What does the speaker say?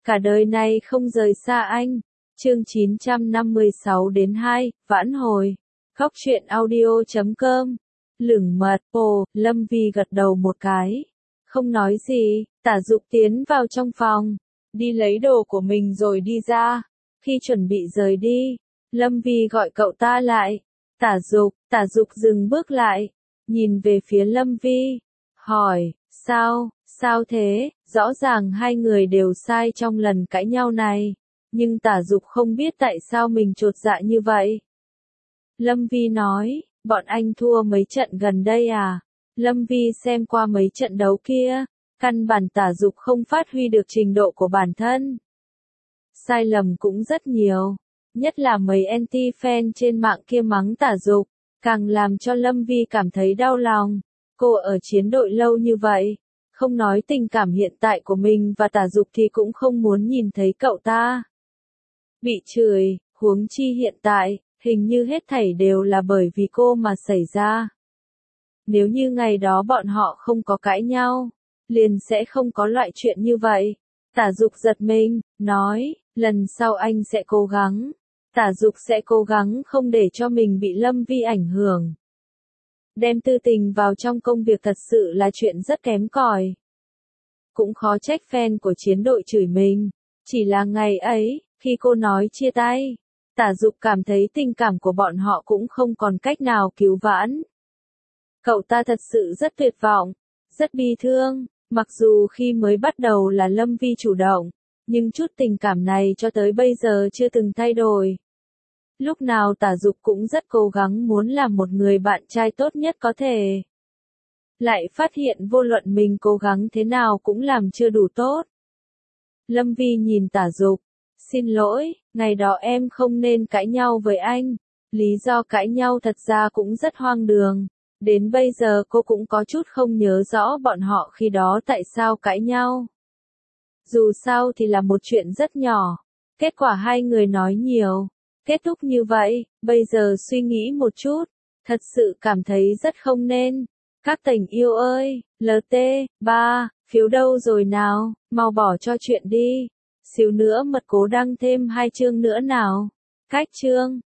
cả đời này không rời xa anh. Chương 956 đến 2, vãn hồi. Góc truyện audio.com. Lửng mật, ồ, Lâm Vi gật đầu một cái. Không nói gì, Tả Dục tiến vào trong phòng, đi lấy đồ của mình rồi đi ra. Khi chuẩn bị rời đi, Lâm Vi gọi cậu ta lại. Tả Dục dừng bước lại, nhìn về phía Lâm Vi, hỏi, sao thế, rõ ràng hai người đều sai trong lần cãi nhau này, nhưng Tả Dục không biết tại sao mình chột dạ như vậy. Lâm Vi nói, bọn anh thua mấy trận gần đây à? Lâm Vi xem qua mấy trận đấu kia, căn bản Tả Dục không phát huy được trình độ của bản thân. Sai lầm cũng rất nhiều, nhất là mấy anti-fan trên mạng kia mắng Tả Dục, càng làm cho Lâm Vi cảm thấy đau lòng. Cô ở chiến đội lâu như vậy, không nói tình cảm hiện tại của mình và Tả Dục thì cũng không muốn nhìn thấy cậu ta bị chửi, huống chi hiện tại, hình như hết thảy đều là bởi vì cô mà xảy ra. Nếu như ngày đó bọn họ không có cãi nhau, liền sẽ không có loại chuyện như vậy. Tả Dục giật mình, nói, lần sau anh sẽ cố gắng. Tả Dục sẽ cố gắng không để cho mình bị Lâm Vi ảnh hưởng. Đem tư tình vào trong công việc thật sự là chuyện rất kém cỏi. Cũng khó trách fan của chiến đội chửi mình. Chỉ là ngày ấy, khi cô nói chia tay, Tả Dục cảm thấy tình cảm của bọn họ cũng không còn cách nào cứu vãn. Cậu ta thật sự rất tuyệt vọng, rất bi thương, mặc dù khi mới bắt đầu là Lâm Vi chủ động, nhưng chút tình cảm này cho tới bây giờ chưa từng thay đổi. Lúc nào Tả Dục cũng rất cố gắng muốn làm một người bạn trai tốt nhất có thể. Lại phát hiện vô luận mình cố gắng thế nào cũng làm chưa đủ tốt. Lâm Vi nhìn Tả Dục, xin lỗi, ngày đó em không nên cãi nhau với anh. Lý do cãi nhau thật ra cũng rất hoang đường. Đến bây giờ cô cũng có chút không nhớ rõ bọn họ khi đó tại sao cãi nhau. Dù sao thì là một chuyện rất nhỏ. Kết quả hai người nói nhiều. Kết thúc như vậy, bây giờ suy nghĩ một chút, thật sự cảm thấy rất không nên. Các tình yêu ơi, LT3, phiếu đâu rồi nào, mau bỏ cho chuyện đi. Xíu nữa mật cố đăng thêm 2 chương nữa nào. Cách chương.